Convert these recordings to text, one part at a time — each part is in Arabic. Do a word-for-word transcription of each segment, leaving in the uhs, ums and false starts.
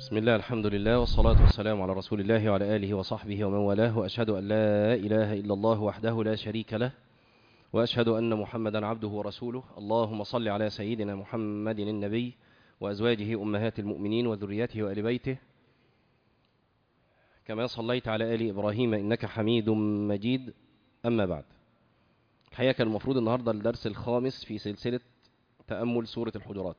بسم الله، الحمد لله، والصلاة والسلام على رسول الله وعلى آله وصحبه ومن والاه، وأشهد أن لا إله إلا الله وحده لا شريك له، وأشهد أن محمدا عبده ورسوله. اللهم صل على سيدنا محمد النبي وأزواجه أمهات المؤمنين وذريته وآل بيته كما صليت على آل إبراهيم إنك حميد مجيد. أما بعد، الحقيقة كان المفروض النهاردة الدرس الخامس في سلسلة تأمل سورة الحجرات،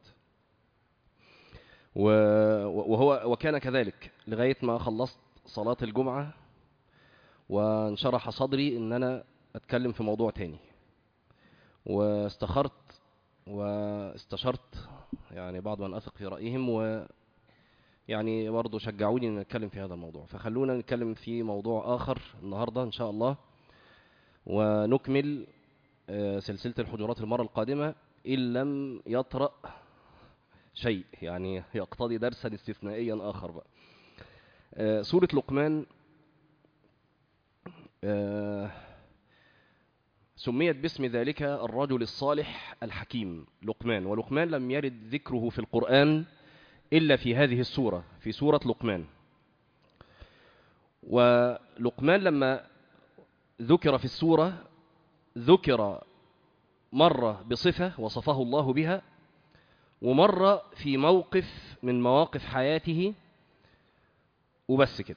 وهو وكان كذلك لغاية ما خلصت صلاة الجمعة وانشرح صدري ان انا اتكلم في موضوع تاني، واستخرت واستشرت يعني بعض من اثق في رأيهم، ويعني برضو شجعوني ان اتكلم في هذا الموضوع، فخلونا نتكلم في موضوع اخر النهاردة ان شاء الله، ونكمل سلسلة الحجرات المرة القادمة ان لم يطرأ شيء يعني يقتضي درسا استثنائيا آخر بقى. آه سورة لقمان آه سميت باسم ذلك الرجل الصالح الحكيم لقمان، ولقمان لم يرد ذكره في القرآن إلا في هذه السورة، في سورة لقمان. ولقمان لما ذكر في السورة ذكر مرة بصفة وصفه الله بها، ومرة في موقف من مواقف حياته وبس كده،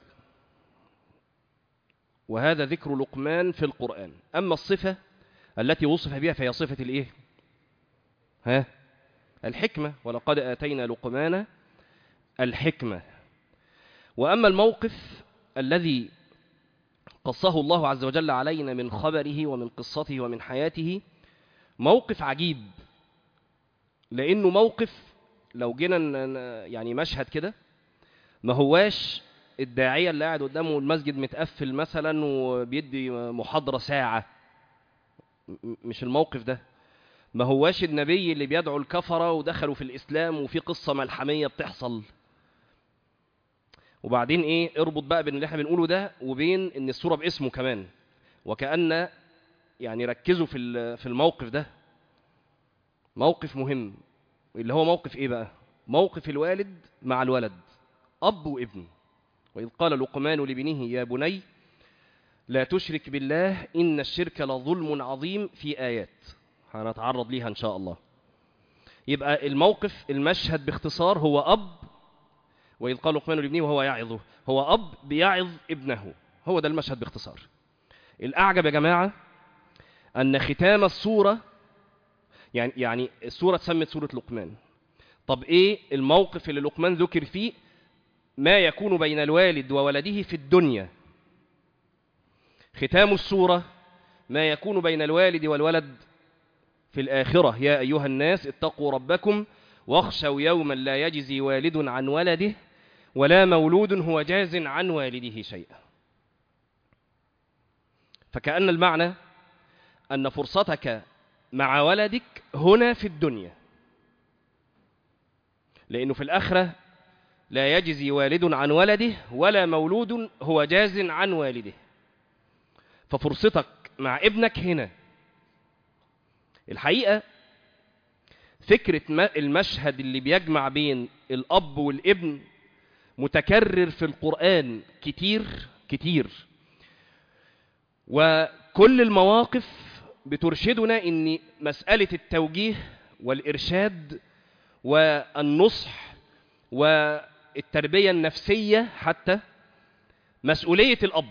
وهذا ذكر لقمان في القرآن. أما الصفة التي وصف بها فهي صفة الإيه؟ ها؟ الحكمة، ولقد آتينا لقمان الحكمة. وأما الموقف الذي قصه الله عز وجل علينا من خبره ومن قصته ومن حياته، موقف عجيب، لأنه موقف لو جينا يعني مشهد كده، ما هواش الداعية اللي قاعد قدامه المسجد متقفل مثلا وبيدي محاضرة ساعة، مش الموقف ده. ما هواش النبي اللي بيدعو الكفرة ودخلوا في الإسلام وفي قصة ملحمية بتحصل. وبعدين إيه، اربط بقى بين اللي احنا بنقوله ده وبين إن السورة باسمه كمان، وكأن يعني ركزوا في في الموقف ده، موقف مهم، اللي هو موقف إيه بقى؟ موقف الوالد مع الولد، أب وابن. وإذ قال لقمان لابنه يا بني لا تشرك بالله إن الشرك لظلم عظيم، في آيات هنتعرض ليها إن شاء الله. يبقى الموقف المشهد باختصار هو أب، وإذ قال لقمان لابنه وهو يعظه، هو أب بيعظ ابنه، هو ده المشهد باختصار. الأعجب يا جماعة أن ختام السورة، يعني يعني السورة تسمت سورة لقمان، طب إيه الموقف اللي لقمان ذكر فيه؟ ما يكون بين الوالد وولده في الدنيا. ختام السورة ما يكون بين الوالد والولد في الآخرة. يا أيها الناس اتقوا ربكم واخشوا يوما لا يجزي والد عن ولده ولا مولود هو جاز عن والده شيئا. فكأن المعنى أن فرصتك مع ولدك هنا في الدنيا، لأنه في الآخرة لا يجزي والد عن ولده ولا مولود هو جاز عن والده. ففرصتك مع ابنك هنا. الحقيقة فكرة المشهد اللي بيجمع بين الأب والابن متكرر في القرآن كتير كتير، وكل المواقف بترشدنا إن مسألة التوجيه والإرشاد والنصح والتربية النفسية حتى مسؤولية الأب.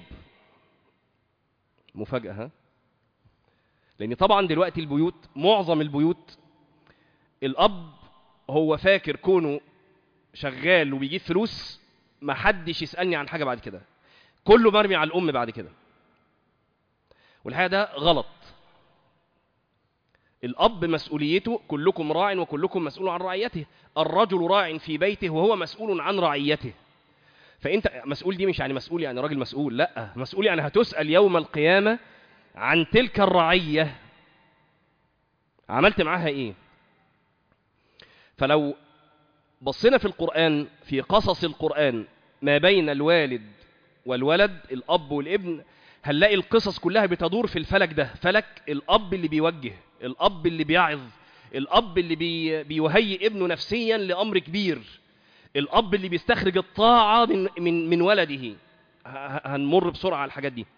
مفاجأة ها؟ لأن طبعا دلوقتي البيوت، معظم البيوت الأب هو فاكر كونه شغال وبيجيب فلوس ما حدش يسألني عن حاجة بعد كده، كله مرمي على الأم بعد كده. والحقيقة ده غلط. الأب مسؤوليته كلكم راع وكلكم مسؤول عن رعيته. الرجل راع في بيته وهو مسؤول عن رعيته. فأنت مسؤول دي مش يعني مسؤول يعني راجل مسؤول، لا، مسؤول يعني هتسأل يوم القيامة عن تلك الرعية، عملت معاها إيه؟ فلو بصينا في القرآن، في قصص القرآن ما بين الوالد والولد، الأب والابن، هنلاقي القصص كلها بتدور في الفلك ده، فلك الأب اللي بيوجه، الأب اللي بيعظ، الأب اللي بي بيهيئ ابنه نفسيا لأمر كبير، الأب اللي بيستخرج الطاعة من من من ولده. هنمر بسرعة على الحاجات دي.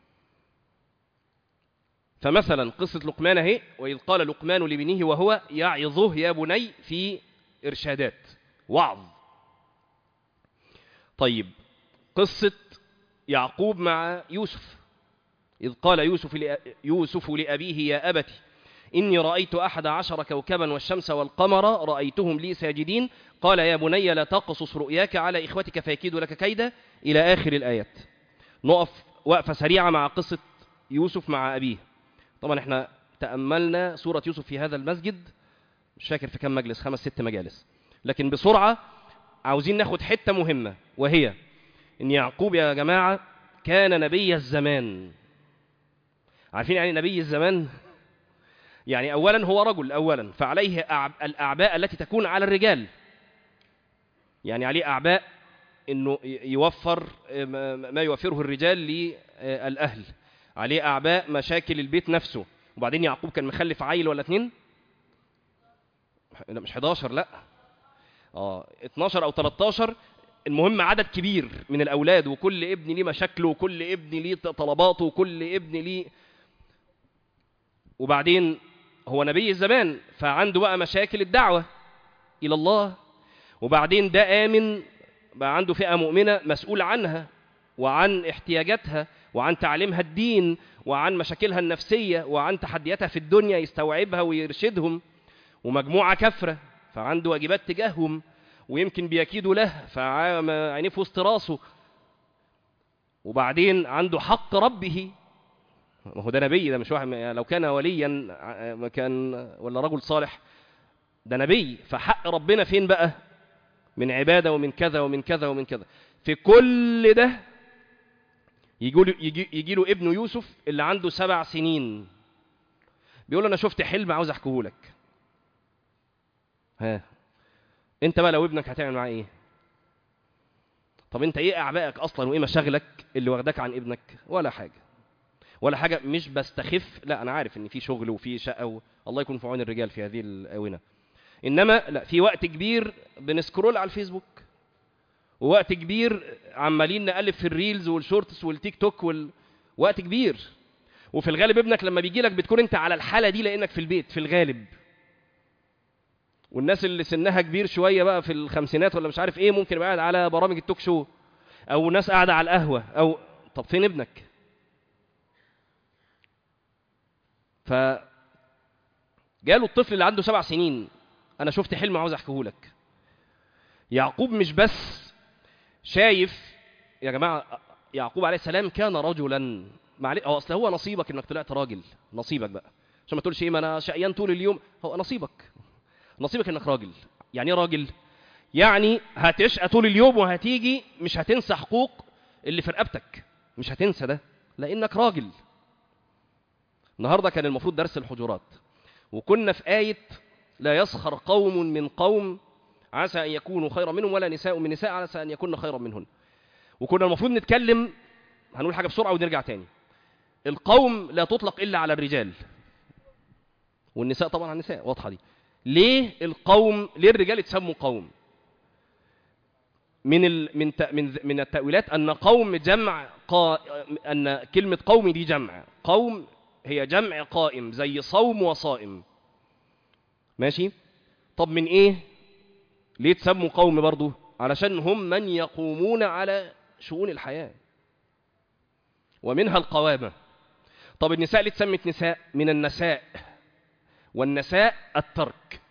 فمثلا قصة لقمان اهي، وإذ قال لقمان لابنه وهو يعظه يا بني، في إرشادات وعظ. طيب قصة يعقوب مع يوسف، إذ قال يوسف يوسف لأبيه يا أبت إني رأيت أحد عشر كوكبا والشمس والقمر رأيتهم لي ساجدين قال يا بني لا تقصص رؤياك على إخوتك فيكيدوا لك كيدا، إلى آخر الآيات. نقف وقفة سريعة مع قصة يوسف مع أبيه. طبعا احنا تأملنا سورة يوسف في هذا المسجد، مش فاكر في كم مجلس، خمس ست مجالس، لكن بسرعة عاوزين ناخد حتة مهمة، وهي إن يعقوب يا جماعة كان نبي الزمان. عارفين يعني نبي الزمان؟ يعني أولا هو رجل أولا، فعليه الأعباء التي تكون على الرجال. يعني عليه أعباء إنه يوفر ما يوفره الرجال للأهل، عليه أعباء مشاكل البيت نفسه. وبعدين يعقوب كان مخلف عيل ولا اتنين؟ لا مش حداشر، لا اه اتناشر أو تلتاشر، المهم عدد كبير من الأولاد، وكل ابن ليه مشاكله، وكل ابن ليه طلباته، وكل ابن ليه. وبعدين هو نبي الزمان، فعنده بقى مشاكل الدعوة إلى الله. وبعدين ده آمن بقى، عنده فئة مؤمنة مسؤول عنها وعن احتياجاتها وعن تعليمها الدين وعن مشاكلها النفسية وعن تحدياتها في الدنيا يستوعبها ويرشدهم. ومجموعة كفرة، فعنده واجبات تجاههم، ويمكن بيكيدوا له فعينيه في وسط راسه. وبعدين عنده حق ربه، ما هو ده نبي، ده مش واحد لو كان وليا كان ولا رجل صالح، ده نبي. فحق ربنا فين بقى؟ من عبادة ومن كذا ومن كذا ومن كذا. في كل ده يجي له يجي, يجي له ابنه يوسف اللي عنده سبع سنين، بيقول انا شفت حلم عاوز احكيه لك. ها انت بقى لو ابنك هتعمل معاه ايه؟ طب انت ايه اعبائك اصلا وايه مشاغلك اللي واخداك عن ابنك؟ ولا حاجه ولا حاجه. مش بستخف، لا انا عارف ان في شغل وفي شقه، الله يكون في عون الرجال في هذه الاونه، انما لا، في وقت كبير بنسكرول على الفيسبوك، ووقت كبير عمالين نقلب في الريلز والشورتس والتيك توك وال... وقت كبير. وفي الغالب ابنك لما بيجي لك بتكون انت على الحاله دي لانك في البيت في الغالب. والناس اللي سنها كبير شويه بقى في الخمسينات ولا مش عارف ايه، ممكن يبقى قاعد على برامج التوك شو، او ناس قاعده على القهوه، او طب فين ابنك؟ ف جاله الطفل اللي عنده سبع سنين، انا شفت حلم عاوز احكيه لك. يعقوب مش بس شايف يا جماعه، يعقوب عليه السلام كان رجلا. معلش هو اصل هو نصيبك انك طلعت راجل، نصيبك بقى، عشان ما تقولش ايه ما انا شقيان طول اليوم. هو نصيبك، نصيبك انك راجل. يعني ايه راجل؟ يعني هتشقى طول اليوم وهتيجي مش هتنسى حقوق اللي في رقبتك، مش هتنسى ده لانك راجل. النهارده كان المفروض درس الحجرات، وكنا في آية لا يسخر قوم من قوم عسى أن يكونوا خيرا منهم ولا نساء من نساء عسى أن يكون خيرا منهن. وكنا المفروض نتكلم، هنقول حاجة بسرعة ونرجع تاني. القوم لا تطلق إلا على الرجال، والنساء طبعا على النساء، واضحة دي. ليه القوم؟ ليه الرجال يتسموا قوم؟ من ال... من ت... من من التأويلات أن قوم جمع قا... أن كلمة قوم دي جمع، قوم هي جمع قائم زي صوم وصائم، ماشي؟ طب من إيه؟ ليه تسموا قوم برضو؟ علشان هم من يقومون على شؤون الحياة، ومنها القوامة. طب النساء ليه تسمت نساء؟ من النساء، والنساء الترك.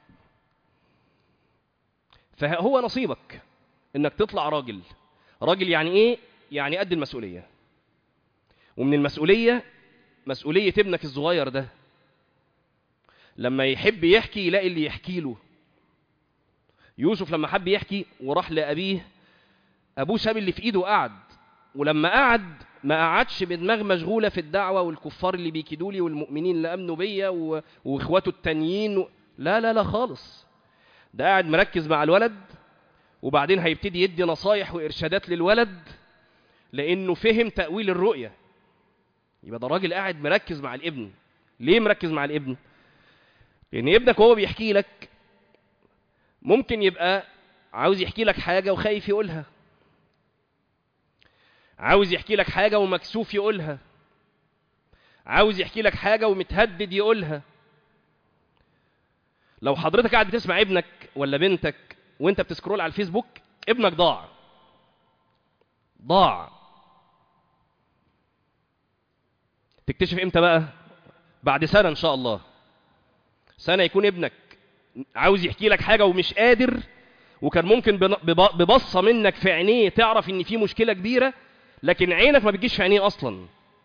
فهو نصيبك انك تطلع راجل. راجل يعني ايه؟ يعني قد المسؤولية. ومن المسؤولية مسؤولية ابنك الصغير ده، لما يحب يحكي يلاقي اللي يحكي له. يوسف لما حب يحكي وراح لأبيه، أبوه ساب اللي في إيده وقعد، ولما قعد ما قعدش بدماغ مشغولة في الدعوة والكفار اللي بيكيدوا لي والمؤمنين اللي أمنوا بيا و... وإخواته التانيين و... لا لا لا خالص. ده قاعد مركز مع الولد، وبعدين هيبتدي يدي نصايح وإرشادات للولد لأنه فهم تأويل الرؤية. يبقى ده راجل قاعد مركز مع الابن. ليه مركز مع الابن؟ لأن ابنك وهو بيحكي لك ممكن يبقى عاوز يحكي لك حاجة وخايف يقولها، عاوز يحكي لك حاجة ومكسوف يقولها، عاوز يحكي لك حاجة ومتهدد يقولها. لو حضرتك قاعد بتسمع ابنك ولا بنتك وانت بتسكرول على الفيسبوك، ابنك ضاع ضاع. تكتشف امتى بقى؟ بعد سنة ان شاء الله. سنة يكون ابنك عاوز يحكي لك حاجة ومش قادر، وكان ممكن ببصة منك في عينيه تعرف ان في مشكلة كبيرة، لكن عينك ما بتجيش في عينيه اصلا.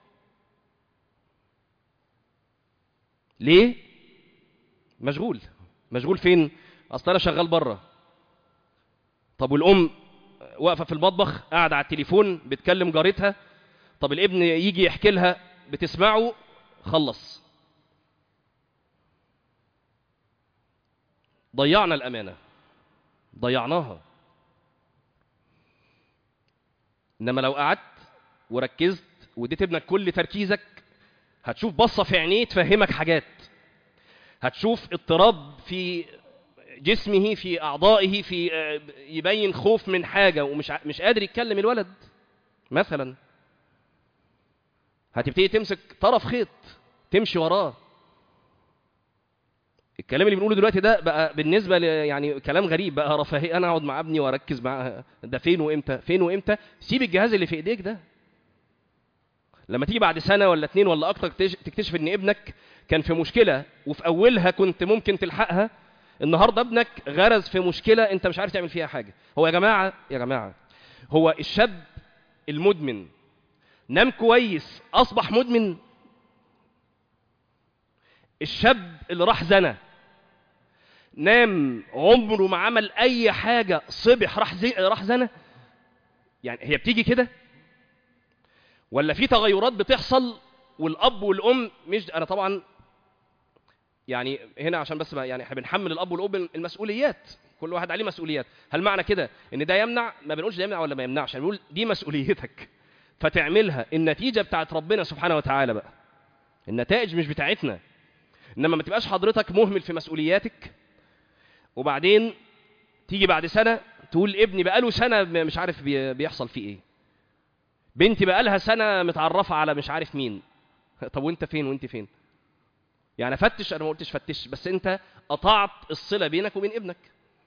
ليه؟ مشغول. مشغول فين؟ اصل انا شغال بره. طب والام واقفه في المطبخ قاعده على التليفون بتكلم جارتها. طب الابن يجي يحكي لها بتسمعه، خلص. ضيعنا الامانه، ضيعناها. انما لو قعدت وركزت واديت ابنك كل تركيزك، هتشوف بصه في عينيه تفهمك حاجات، هتشوف اضطراب في جسمه، في اعضائه، في يبين خوف من حاجه ومش مش قادر يتكلم الولد مثلا. هتبتدي تمسك طرف خيط تمشي وراه. الكلام اللي بنقوله دلوقتي ده بقى بالنسبه يعني كلام غريب، بقى رفاهيه. انا اقعد مع ابني واركز معاه، ده فين وامتى فين وامتى؟ سيب الجهاز اللي في ايديك ده. لما تيجي بعد سنه ولا اتنين ولا اكتر تكتشف ان ابنك كان في مشكله وفي اولها كنت ممكن تلحقها، النهارده ابنك غرز في مشكله انت مش عارف تعمل فيها حاجه. هو يا جماعه يا جماعه هو الشاب المدمن نام كويس اصبح مدمن؟ الشاب اللي راح زنا نام عمره ما عمل اي حاجه صبح راح زي راح زنا؟ يعني هي بتيجي كده ولا في تغيرات بتحصل والاب والام مش؟ انا طبعا يعني هنا عشان بس يعني احنا بنحمل الاب والام المسؤوليات، كل واحد عليه مسؤوليات. هل معنى كده ان ده يمنع؟ ما بنقولش ده يمنع ولا ما يمنعش، بنقول دي مسؤوليتك فتعملها. النتيجه بتاعت ربنا سبحانه وتعالى بقى، النتائج مش بتاعتنا. انما ما تبقاش حضرتك مهمل في مسؤولياتك وبعدين تيجي بعد سنه تقول ابني بقاله سنه مش عارف بيحصل فيه ايه، بنتي بقالها سنه متعرفه على مش عارف مين. طب وانت فين وانت فين؟ يعني فتش، انا ما قلتش فتش، بس انت قطعت الصله بينك وبين ابنك.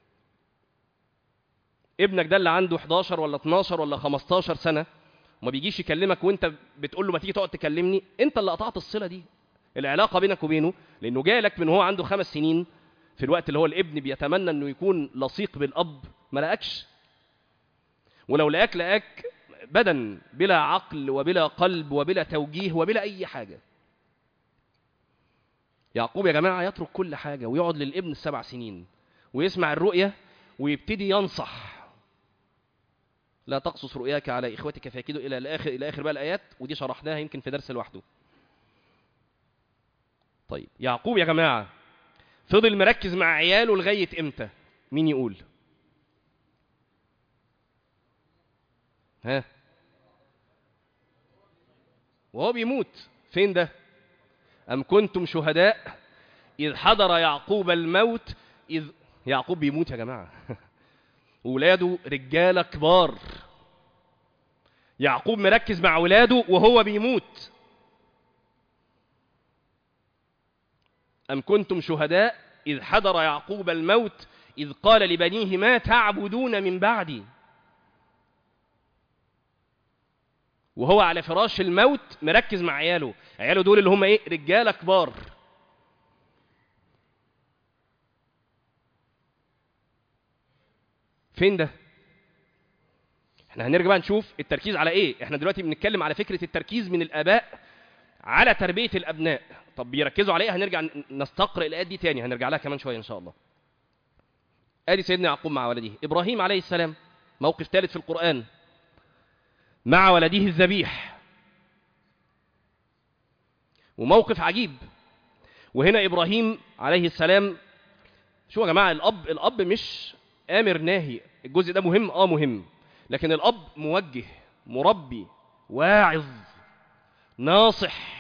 ابنك ده اللي عنده حداشر ولا اتناشر ولا خمستاشر سنه وما بيجيش يكلمك وانت بتقول له ما تيجي تقعد تكلمني، انت اللي قطعت الصله دي، العلاقه بينك وبينه، لانه جالك من هو عنده خمس سنين في الوقت اللي هو الابن بيتمنى انه يكون لصيق بالاب، ما لقاكش. ولو لقاك لقاك بدن بلا عقل وبلا قلب وبلا توجيه وبلا اي حاجه. يعقوب يا جماعه يترك كل حاجه ويقعد للابن السبع سنين ويسمع الرؤيه ويبتدي ينصح. لا تقصص رؤياك على اخوتك فيكيدوا الى الاخر الى اخر بقى الايات، ودي شرحناها يمكن في درس لوحده. طيب يعقوب يا جماعه فضل مركز مع عياله لغايه امتى؟ مين يقول؟ ها؟ وهو بيموت. فين ده؟ أم كنتم شهداء إذ حضر يعقوب الموت إذ يعقوب بيموت يا جماعة وولاده رجالة كبار. يعقوب مركز مع ولاده وهو بيموت. أم كنتم شهداء إذ حضر يعقوب الموت إذ قال لبنيه ما تعبدون من بعدي، وهو على فراش الموت مركز مع عياله. عياله دول اللي هم ايه؟ رجاله كبار. فين ده؟ احنا هنرجع بقى نشوف التركيز على ايه. احنا دلوقتي بنتكلم على فكره التركيز من الاباء على تربيه الابناء. طب بيركزوا على ايه؟ هنرجع نستقرأ الايات دي تاني، هنرجع لها كمان شويه ان شاء الله. ادي سيدنا يعقوب مع ولده. ابراهيم عليه السلام موقف ثالث في القرآن مع ولده الذبيح، وموقف عجيب. وهنا إبراهيم عليه السلام، شو يا جماعة، الأب الأب مش آمر ناهي. الجزء ده مهم، آه مهم، لكن الأب موجه، مربي، واعظ، ناصح.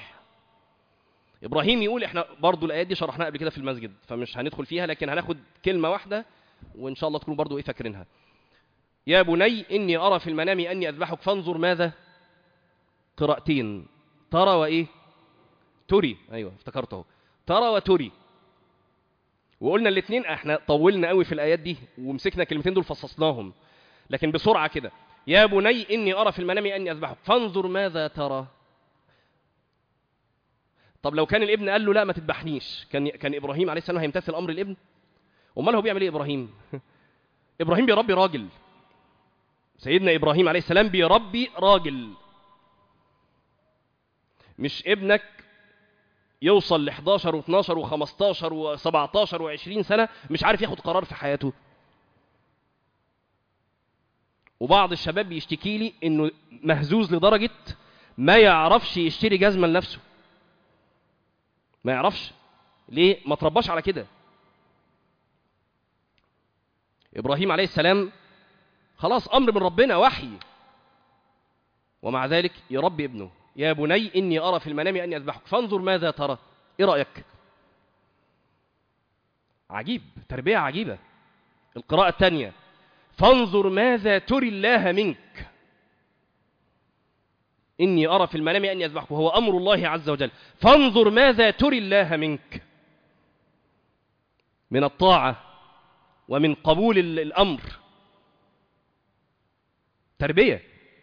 إبراهيم يقول، إحنا برضو الآيات دي شرحناها قبل كده في المسجد فمش هندخل فيها، لكن هناخد كلمة واحدة وإن شاء الله تكونوا برضو إيه فاكرينها. يا بني إني أرى في المنام أني أذبحك فانظر ماذا. قراءتين، ترى وإيه؟ تري. أيوة افتكرته، ترى وتري. وقلنا الاثنين احنا طولنا قوي في الآيات دي ومسكنا كلمتين دول فصصناهم، لكن بسرعة كده. يا بني إني أرى في المنام أني أذبحك فانظر ماذا ترى. طب لو كان الابن قال له لا ما تذبحنيش، كان كان إبراهيم عليه السلام هيمتثل أمر الابن؟ أمال هو بيعمل إيه إبراهيم؟ إبراهيم بيربي راجل. سيدنا إبراهيم عليه السلام بيربي راجل. مش ابنك يوصل ل إحداشر واثناشر وخمستاشر وسبعتاشر وعشرين سنة مش عارف ياخد قرار في حياته. وبعض الشباب بيشتكي لي إنه مهزوز لدرجة ما يعرفش يشتري جزمة لنفسه. ما يعرفش ليه؟ ما ترباش على كده. إبراهيم عليه السلام خلاص أمر من ربنا، وحي، ومع ذلك يربي ابنه. يا بني إني أرى في المنام أني أذبحك فانظر ماذا ترى. إيه رأيك؟ عجيب، تربية عجيبة. القراءة الثانية فانظر ماذا تري الله منك. إني أرى في المنام أني أذبحك وهو أمر الله عز وجل. فانظر ماذا تري الله منك من الطاعة ومن قبول الأمر. تربية.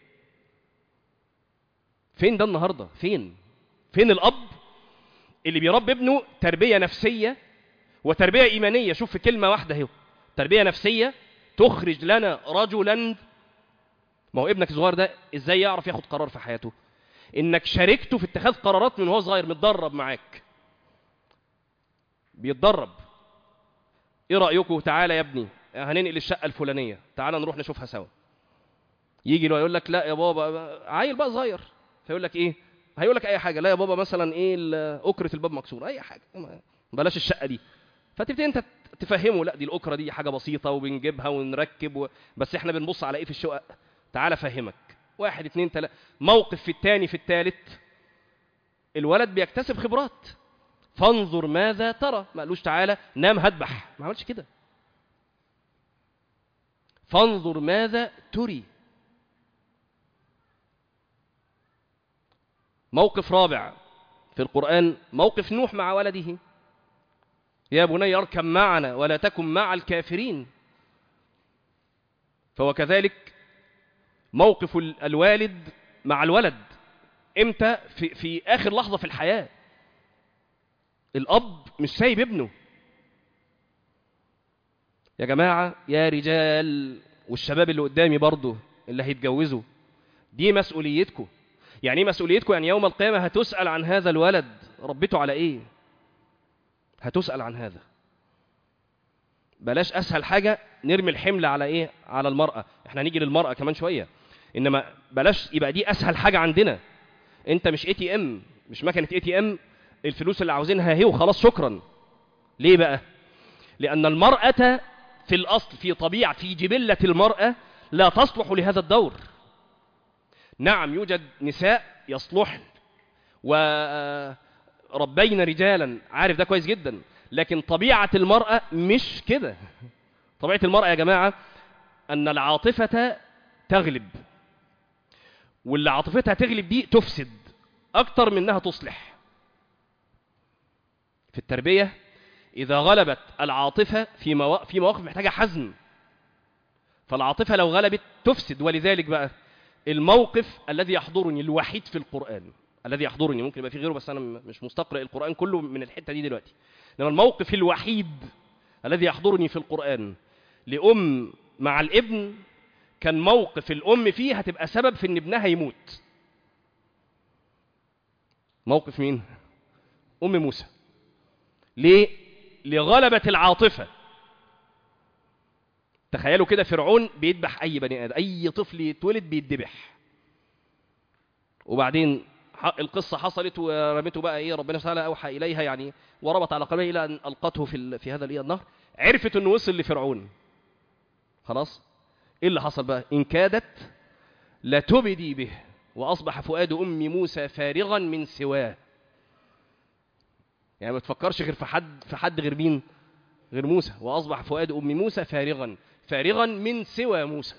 فين ده النهاردة؟ فين؟ فين الأب اللي بيربي ابنه تربية نفسية وتربية إيمانية؟ شوف في كلمة واحدة اهي، تربية نفسية تخرج لنا رجلا. ما هو ابنك الصغير ده ازاي يعرف ياخد قرار في حياته؟ انك شاركته في اتخاذ قرارات من هو صغير، متدرب معاك، بيتدرب. ايه رأيكم؟ تعالى يا ابني هننقل الشقة الفلانية، تعالى نروح نشوفها سوا. يجي له يقول لك لا يا بابا، عيل بقى صغير، فيقول لك ايه؟ هيقول لك اي حاجة. لا يا بابا مثلا ايه، اكرة الباب مكسور، اي حاجة، بلاش الشقة دي. فتبتدي انت تفهمه لا دي الاكرة دي حاجة بسيطة وبنجيبها ونركب و... بس احنا بنبص على ايه في الشقق. تعالى فهمك، واحد اتنين تلاتة، موقف في التاني في التالت الولد بيكتسب خبرات. فانظر ماذا ترى، ما قالوش تعالى نام هذبح، ما عملش كده. فانظر ماذا تري. موقف رابع في القرآن موقف نوح مع ولده. يا بني اركب معنا ولا تكن مع الكافرين. فهو كذلك موقف الوالد مع الولد. امتى؟ في, في آخر لحظة في الحياة. الأب مش سايب ابنه. يا جماعة يا رجال والشباب اللي قدامي برضو اللي هيتجوزوا، دي مسؤوليتكم. يعني ايه مسؤوليتكم؟ يعني يوم القيامة هتسأل عن هذا الولد ربيته على ايه. هتسأل عن هذا. بلاش أسهل حاجة نرمي الحمل على ايه؟ على المرأة. احنا هنيجي للمرأة كمان شوية، انما بلاش يبقى دي أسهل حاجة عندنا. انت مش اي تي ام، مش مكنة اي تي ام الفلوس اللي عاوزينها هي وخلاص شكرا. ليه بقى؟ لأن المرأة في الأصل في طبيعة في جبلة المرأة لا تصلح لهذا الدور. نعم يوجد نساء يصلحن وربين رجالا، عارف ده كويس جدا، لكن طبيعة المرأة مش كده. طبيعة المرأة يا جماعة أن العاطفة تغلب، واللي عاطفتها تغلب دي تفسد أكتر من أنها تصلح. في التربية إذا غلبت العاطفة في مواقف في مواقف محتاجة حزم، فالعاطفة لو غلبت تفسد. ولذلك بقى الموقف الذي يحضرني الوحيد في القرآن، الذي يحضرني ممكن يبقى في غيره بس أنا مش مستقرئ القرآن كله من الحتة دي دلوقتي، لما الموقف الوحيد الذي يحضرني في القرآن لأم مع الابن كان موقف الأم فيه هتبقى سبب في إن ابنها يموت. موقف مين؟ أم موسى. ليه؟ لغلبة العاطفة. تخيلوا كده فرعون بيذبح أي بني آدم، أي طفل يتولد بيتذبح، وبعدين القصة حصلت ورمته بقى إيه، ربنا تعالى أوحى إليها يعني وربط على قلبه إلى أن ألقته في في هذا النهر. عرفت إنه وصل لفرعون خلاص. إيه اللي حصل بقى؟ إن كادت لتبدي به وأصبح فؤاد أم موسى فارغا من سواه. يعني ما تفكرش غير في حد في حد غير مين؟ غير موسى. وأصبح فؤاد أم موسى فارغا فارغا من سوى موسى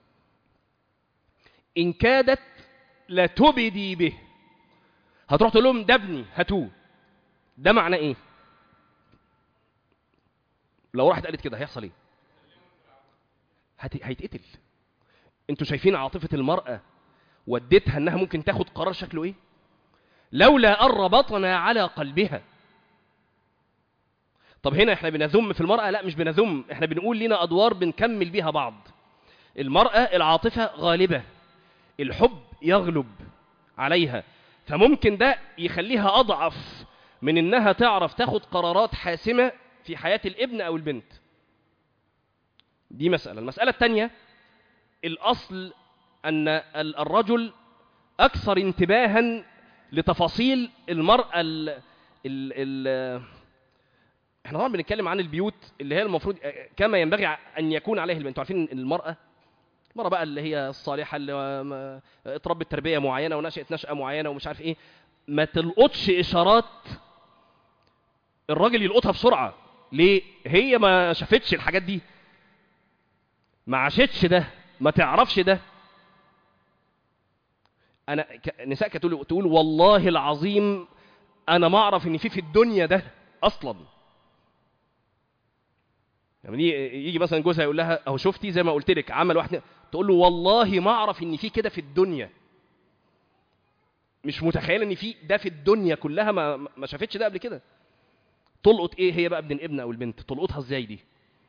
إن كادت لتبدي به. هتروح تقول لهم ده ابني هاتوه، ده معنى ايه؟ لو راحت قالت كده هيحصل ايه؟ هت... هيتقتل. انتوا شايفين عاطفة المرأة ودتها انها ممكن تاخد قرار شكله ايه؟ لولا أن ربطنا على قلبها. طب هنا احنا بنذم في المرأة؟ لا مش بنذم، احنا بنقول لنا أدوار بنكمل بيها بعض. المرأة العاطفة غالبة، الحب يغلب عليها، فممكن ده يخليها أضعف من إنها تعرف تاخد قرارات حاسمة في حياة الابن أو البنت. دي مسألة. المسألة الثانية، الأصل أن الرجل أكثر انتباها لتفاصيل المرأة ال ال ال احنا طبعا بنتكلم عن البيوت اللي هي المفروض كما ينبغي أن يكون عليها البنت. عارفين المرأة المرأة بقى اللي هي الصالحة اللي اتربت تربية معينة ونشأت نشأة معينة ومش عارف ايه، ما تلقطش إشارات الراجل يلقطها بسرعة. ليه؟ هي ما شافتش الحاجات دي، ما عاشتش ده، ما تعرفش ده. أنا ك... نساء كتقول تقول والله العظيم أنا ما أعرف إن في في الدنيا ده أصلا. يعني يجي مثلا جوزها يقول لها أهو شفتي زي ما قلت لك عمل واحد، تقول له والله ما أعرف إن في كده في الدنيا، مش متخيلة إن في ده في الدنيا كلها، ما ما شافتش ده قبل كده. تلقط إيه هي بقى ابن الابن أو البنت؟ تلقطها إزاي دي؟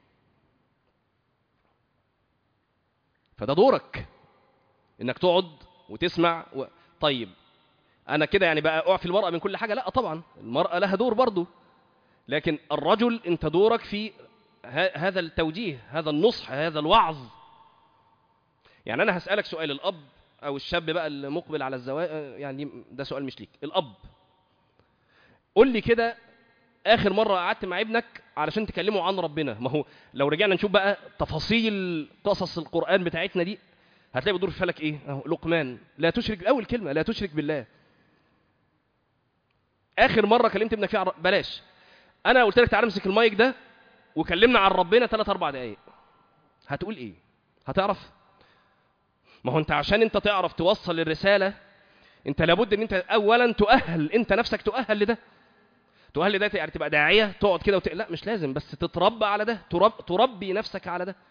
فده دورك إنك تقعد وتسمع و... طيب أنا كده يعني بقى أعفي المرأة من كل حاجة؟ لا طبعا، المرأة لها دور برضو، لكن الرجل أنت دورك في ه... هذا التوجيه، هذا النصح، هذا الوعظ. يعني أنا هسألك سؤال، الأب أو الشاب بقى المقبل على الزواج، يعني ده سؤال مش ليك، الأب قول لي كده آخر مرة قعدت مع ابنك علشان تكلمه عن ربنا. ما هو لو رجعنا نشوف بقى تفاصيل قصص القرآن بتاعتنا دي هتلاقي بدور في فلك ايه؟ اهو لقمان، لا تشرك، اول كلمه لا تشرك بالله. اخر مره كلمت ابنك فيها بلاش. انا قلت لك تعالى امسك المايك ده وكلمنا عن ربنا ثلاث اربع دقائق، هتقول ايه؟ هتعرف؟ ما هو انت عشان انت تعرف توصل الرساله انت لابد ان انت اولا تؤهل انت نفسك، تؤهل لده. تؤهل لده يعني تبقى داعيه تقعد كده وت... لا مش لازم، بس تتربى على ده، ترب... تربي نفسك على ده،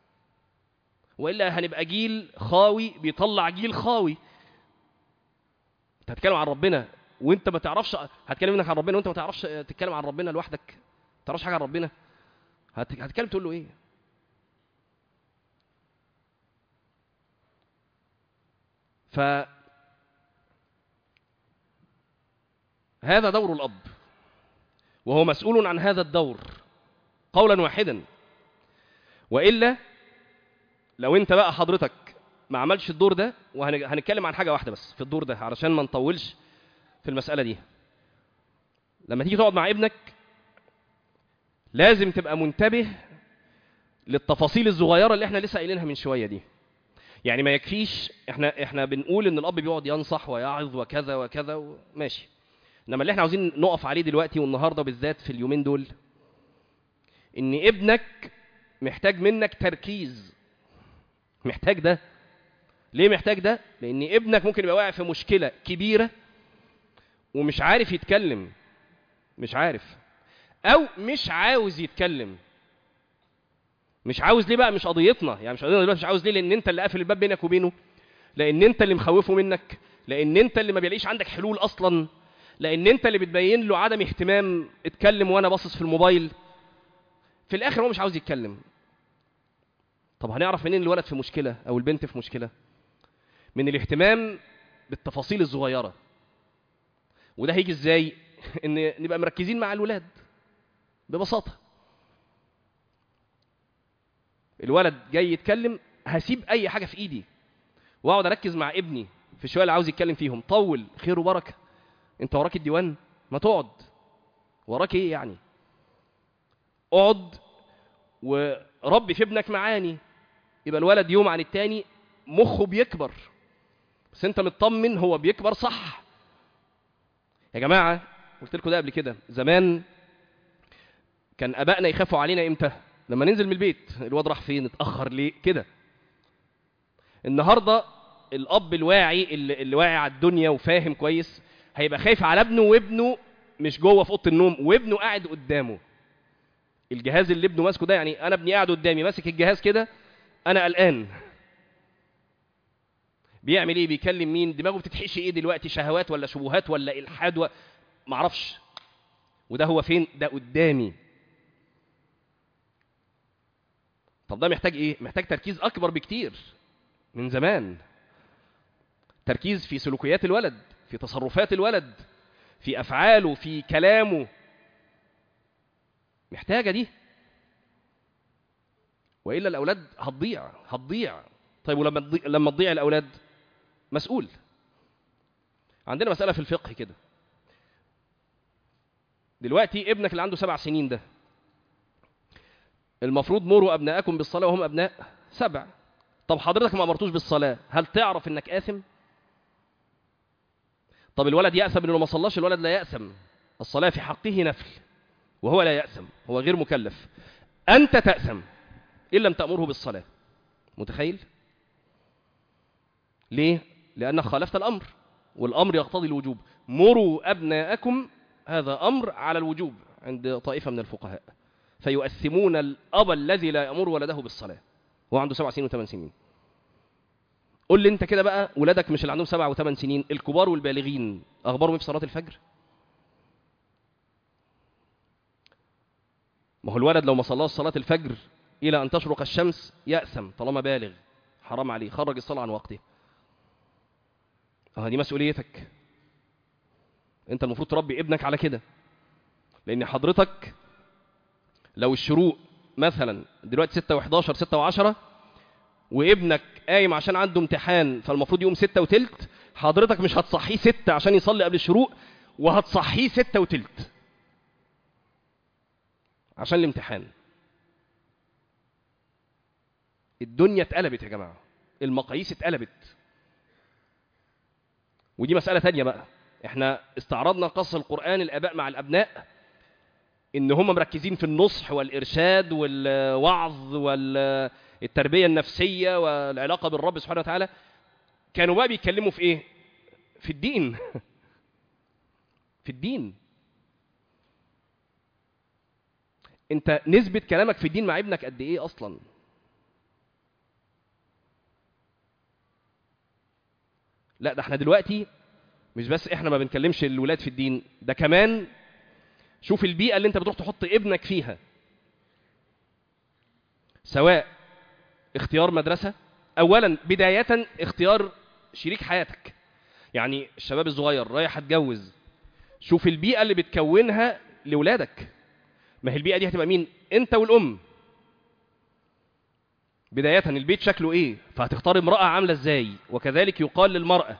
والا هنبقى جيل خاوي بيطلع جيل خاوي. انت هتتكلم عن ربنا وانت ما تعرفش، هتكلم منك عن ربنا وانت ما تعرفش تتكلم عن ربنا لوحدك، ما تعرفش حاجه عن ربنا، هت... هتتكلم تقول له ايه؟ ف هذا دور الاب وهو مسؤول عن هذا الدور قولا واحدا. والا لو انت بقى حضرتك ما عملش الدور ده، وهنتكلم عن حاجه واحده بس في الدور ده علشان ما نطولش في المساله دي، لما تيجي تقعد مع ابنك لازم تبقى منتبه للتفاصيل الصغيره اللي احنا لسه قايلينها من شويه دي. يعني ما يكفيش احنا احنا بنقول ان الاب بيقعد ينصح ويعظ وكذا وكذا ماشي، انما اللي احنا عاوزين نقف عليه دلوقتي والنهارده بالذات في اليومين دول ان ابنك محتاج منك تركيز. محتاج ده. ليه محتاج ده؟ لان ابنك ممكن يبقى واقع في مشكله كبيره ومش عارف يتكلم، مش عارف، او مش عاوز يتكلم. مش عاوز ليه بقى؟ مش قضيتنا يعني، مش قضيتنا دلوقتي. مش عاوز ليه؟ لان انت اللي قافل الباب بينك وبينه، لان انت اللي مخوفه منك، لان انت اللي ما بيلاقيش عندك حلول اصلا، لان انت اللي بتبين له عدم اهتمام. اتكلم وانا باصص في الموبايل. في الاخر هو مش عاوز يتكلم. طب هنعرف منين الولد في مشكله او البنت في مشكله؟ من الاهتمام بالتفاصيل الصغيره. وده هيجي ازاي؟ ان نبقى مركزين مع الولاد ببساطه. الولد جاي يتكلم، هسيب اي حاجه في ايدي واقعد اركز مع ابني في الشويه اللي عاوز يتكلم فيهم. طول، خير وبركه. انت وراك الديوان، ما تقعد. وراك ايه يعني؟ اقعد وربي في ابنك معاني. يبقى الولد يوم عن التاني مخه بيكبر، بس انت مطمن هو بيكبر صح. يا جماعه قلت لكم ده قبل كده، زمان كان ابائنا يخافوا علينا امتى؟ لما ننزل من البيت، الواد راح فين، اتاخر ليه كده. النهارده الاب الواعي اللي, اللي واعي على الدنيا وفاهم كويس هيبقى خايف على ابنه، وابنه مش جوه في اوضه النوم وابنه قاعد قدامه. الجهاز اللي ابنه ماسكه ده، يعني انا ابني قاعد قدامي ماسك الجهاز كده، انا قلقان. بيعمل ايه؟ بيكلم مين؟ دماغه بتتحشي ايه دلوقتي؟ شهوات ولا شبهات ولا الحاد و... معرفش. وده هو فين؟ ده قدامي. طب ده محتاج ايه؟ محتاج تركيز اكبر بكتير من زمان. تركيز في سلوكيات الولد، في تصرفات الولد، في افعاله، في كلامه. محتاجه دي، والا الاولاد هتضيع هتضيع. طيب ولما تضيع، لما تضيع الاولاد مسؤول. عندنا مساله في الفقه كده. دلوقتي ابنك اللي عنده سبع سنين ده، المفروض مروا ابناءكم بالصلاه وهم ابناء سبع. طب حضرتك ما امرتوش بالصلاه، هل تعرف انك آثم؟ طب الولد يأثم انه ما صلاش؟ الولد لا يأثم، الصلاه في حقه نفل وهو لا يأثم، هو غير مكلف. انت تأثم ان لم تأمره بالصلاه. متخيل؟ ليه؟ لانك خالفت الامر، والامر يقتضي الوجوب. مروا ابناءكم، هذا امر على الوجوب عند طائفه من الفقهاء. فيؤثمون الاب الذي لا يأمر ولده بالصلاه وهو عنده سبع سنين وثمان سنين. قول لي انت كده بقى، ولادك مش اللي عندهم سبع وثمان سنين، الكبار والبالغين، اخبارهم ايه في صلاه الفجر؟ ما هو الولد لو ما صلاش صلاه الفجر الى ان تشرق الشمس يأثم طالما بالغ، حرام عليه، خرج الصلاه عن وقته. اه دي مسؤوليتك. انت المفروض تربي ابنك على كده. لان حضرتك لو الشروق مثلا دلوقتي ستة وحداشر ستة وعشرة، وابنك قايم عشان عنده امتحان فالمفروض يقوم ستة وتلت، حضرتك مش هتصحيه ستة عشان يصلي قبل الشروق، وهتصحيه ستة وتلت عشان الامتحان. الدنيا اتقلبت يا جماعة، المقاييس اتقلبت. ودي مسألة تانية بقى. احنا استعرضنا قصة القرآن الآباء مع الأبناء، إن هم مركزين في النصح والإرشاد والوعظ والتربية النفسية والعلاقة بالرب سبحانه وتعالى. كانوا بقى بيتكلموا في إيه؟ في الدين. في الدين. أنت نسبة كلامك في الدين مع ابنك قد إيه أصلاً؟ لا ده احنا دلوقتي مش بس احنا ما بنكلمش الولاد في الدين، ده كمان شوف البيئة اللي انت بتروح تحط ابنك فيها. سواء اختيار مدرسة، اولا بداية اختيار شريك حياتك. يعني الشباب الصغير رايح اتجوز، شوف البيئة اللي بتكونها لولادك. ما هي البيئة دي هتبقى مين؟ انت والام. بداية البيت شكله ايه، فهتختار امرأة عاملة ازاي، وكذلك يقال للمرأة.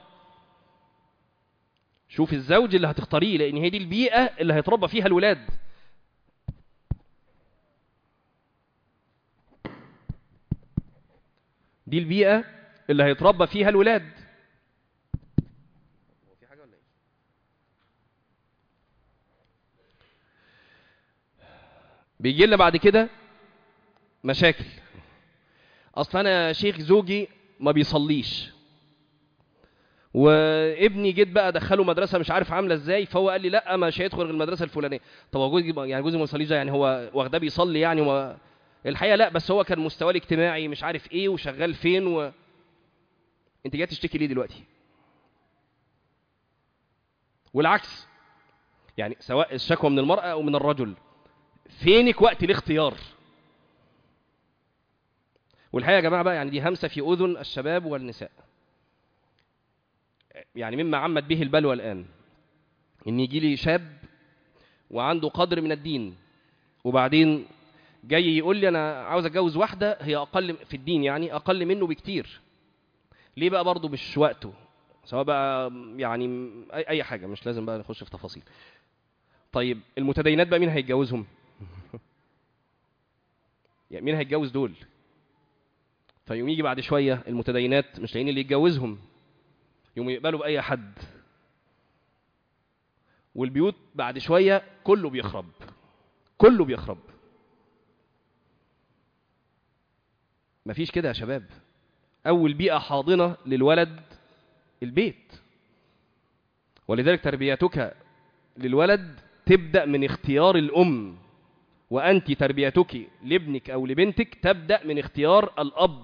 شوف الزوج اللي هتختاريه، لان هي دي البيئة اللي هيتربى فيها الولاد. دي البيئة اللي هيتربى فيها الولاد. هو في حاجة ولا ايه؟ بيجي لنا بعد كده مشاكل. اصلا انا يا شيخ زوجي ما بيصليش، وابني جيت بقى ادخله مدرسه مش عارف عامله ازاي، فهو قال لي لا مش هيدخل غير المدرسه الفلانيه. طب هو جوزي يعني جوزي ما بيصليش ده يعني هو واخده بيصلي يعني؟ وما الحقيقه لا، بس هو كان مستواه الاجتماعي مش عارف ايه وشغال فين. و... انت جاي تشتكي ليه دلوقتي؟ والعكس، يعني سواء الشكوى من المراه او من الرجل، فينك وقت الاختيار؟ والحقيقه يا جماعه بقى، يعني دي همسه في اذن الشباب والنساء. يعني مما عمت به البلوى الآن إن يجي لي شاب وعنده قدر من الدين، وبعدين جاي يقول لي أنا عاوز أتجوز واحدة هي أقل في الدين، يعني أقل منه بكتير. ليه بقى؟ برضه مش وقته، سواء بقى يعني أي حاجة، مش لازم بقى نخش في تفاصيل. طيب المتدينات بقى مين هيتجوزهم؟ يعني مين هيتجوز دول؟ فيوم يجي بعد شوية المتدينات مش لاقيين اللي يتجوزهم، يوم يقبلوا بأي حد، والبيوت بعد شوية كله بيخرب. كله بيخرب. مفيش كده يا شباب. أول بيئة حاضنة للولد البيت، ولذلك تربيتك للولد تبدأ من اختيار الأم، وأنت تربيتك لابنك أو لبنتك تبدأ من اختيار الأب.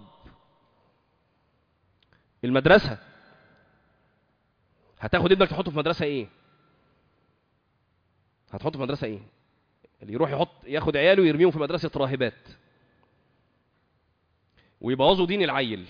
المدرسة هتاخد ابنك تحطه في مدرسة إيه؟ هتحطه في مدرسة إيه؟ اللي يروح يحط ياخد عياله ويرميهم في مدرسة راهبات ويبوظوا دين العيل.